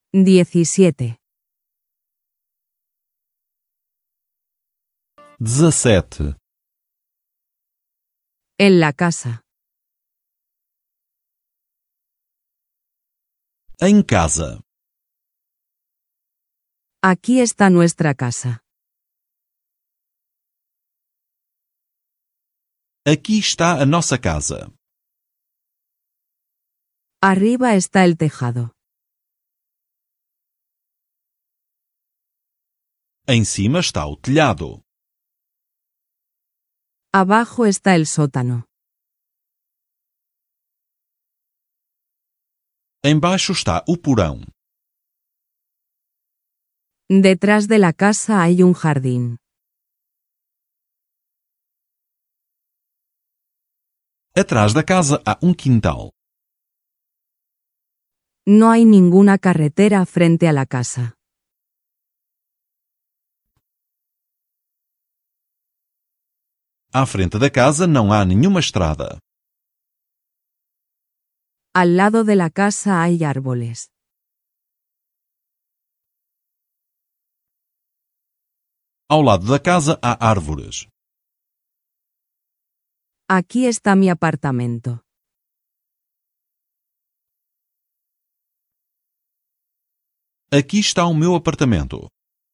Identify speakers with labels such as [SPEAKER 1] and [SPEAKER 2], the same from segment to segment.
[SPEAKER 1] 17.
[SPEAKER 2] 17.
[SPEAKER 1] En la casa.
[SPEAKER 2] Em casa.
[SPEAKER 1] Aquí está nuestra casa.
[SPEAKER 2] Aqui está a nossa casa.
[SPEAKER 1] Arriba está el tejado.
[SPEAKER 2] Em cima está o telhado.
[SPEAKER 1] Abajo está el sótano.
[SPEAKER 2] Embaixo está o porão.
[SPEAKER 1] Detrás de la casa hay un jardín.
[SPEAKER 2] Atrás da casa há um quintal.
[SPEAKER 1] No hay ninguna carretera frente a la casa.
[SPEAKER 2] À frente da casa não há nenhuma estrada.
[SPEAKER 1] Al lado de la casa hay árboles.
[SPEAKER 2] Ao lado da casa há árvores.
[SPEAKER 1] Aquí está mi apartamento.
[SPEAKER 2] Aqui está o meu apartamento.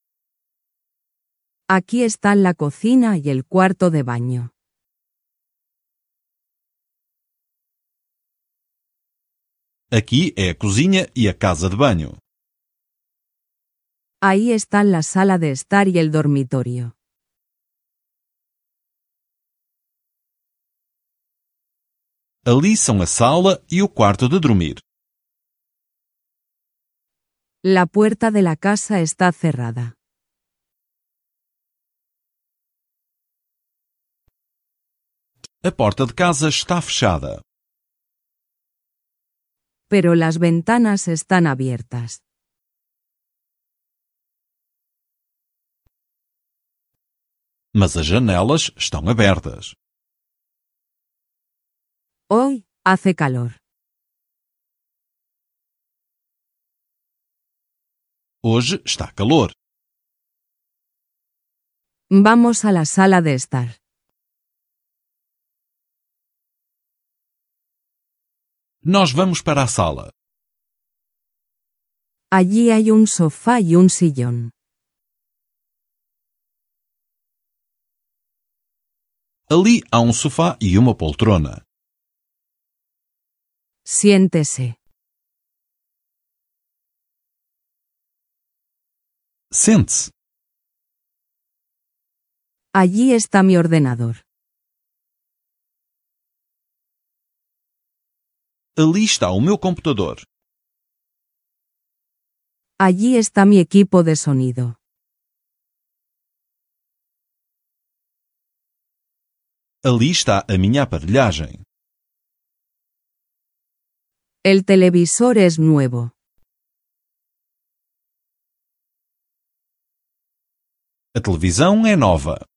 [SPEAKER 1] Aquí están la cocina y el cuarto de baño.
[SPEAKER 2] Aqui é a cozinha e a casa de banho.
[SPEAKER 1] Ahí están la sala de estar y el dormitorio.
[SPEAKER 2] Ali são a sala e o quarto de dormir.
[SPEAKER 1] La puerta de la casa está cerrada.
[SPEAKER 2] A porta de casa está fechada.
[SPEAKER 1] Pero las ventanas están abiertas.
[SPEAKER 2] Mas as janelas estão abertas.
[SPEAKER 1] Hoy hace calor.
[SPEAKER 2] Hoje está calor.
[SPEAKER 1] Vamos a la sala de estar.
[SPEAKER 2] Nós vamos para a sala.
[SPEAKER 1] Allí hay un sofá y un sillón.
[SPEAKER 2] Ali há um sofá e uma poltrona.
[SPEAKER 1] Siéntese.
[SPEAKER 2] Sente-se.
[SPEAKER 1] Allí está mi ordenador.
[SPEAKER 2] Ali está o meu computador.
[SPEAKER 1] Allí está mi equipo de sonido.
[SPEAKER 2] Ali está a minha aparelhagem.
[SPEAKER 1] El televisor es nuevo.
[SPEAKER 2] A televisão é nova.